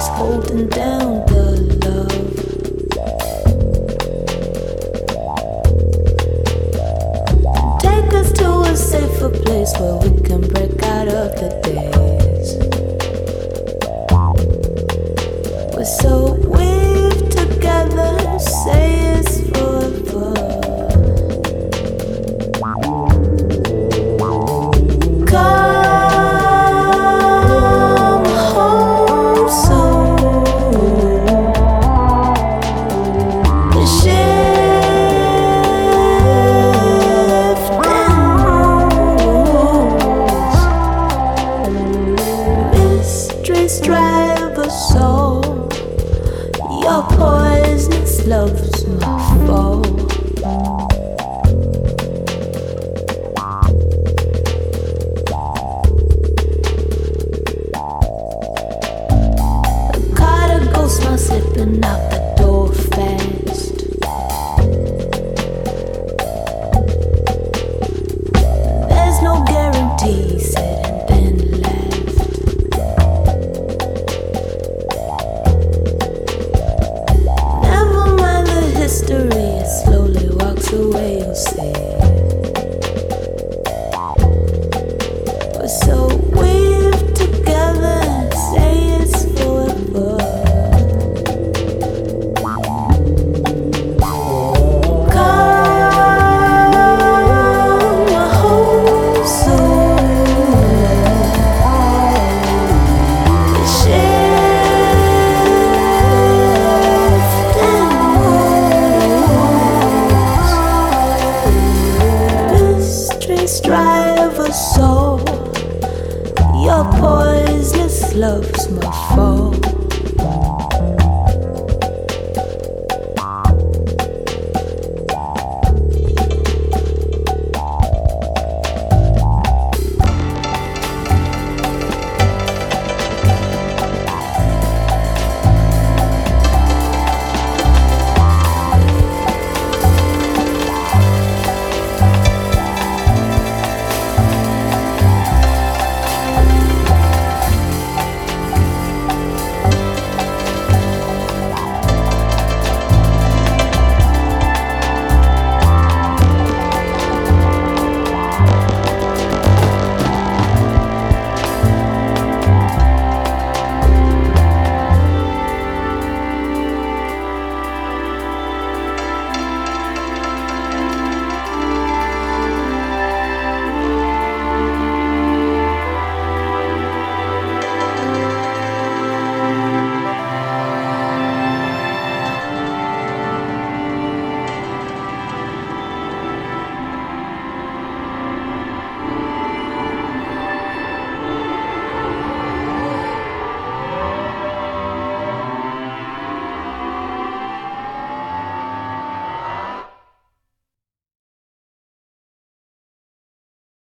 holding down the love. Take us to a safer place where we can break out of the days. We're so weaved together, say it's forever. Driver soul, your poisonous love's my foe. The car goes my slipping out the door fast. There's no guarantee, said and then laughed. History, it slowly walks away, you'll see. We're so weaved together, say it's forever. Come, my whole soul. Driver soul, your poisonous love's my foe.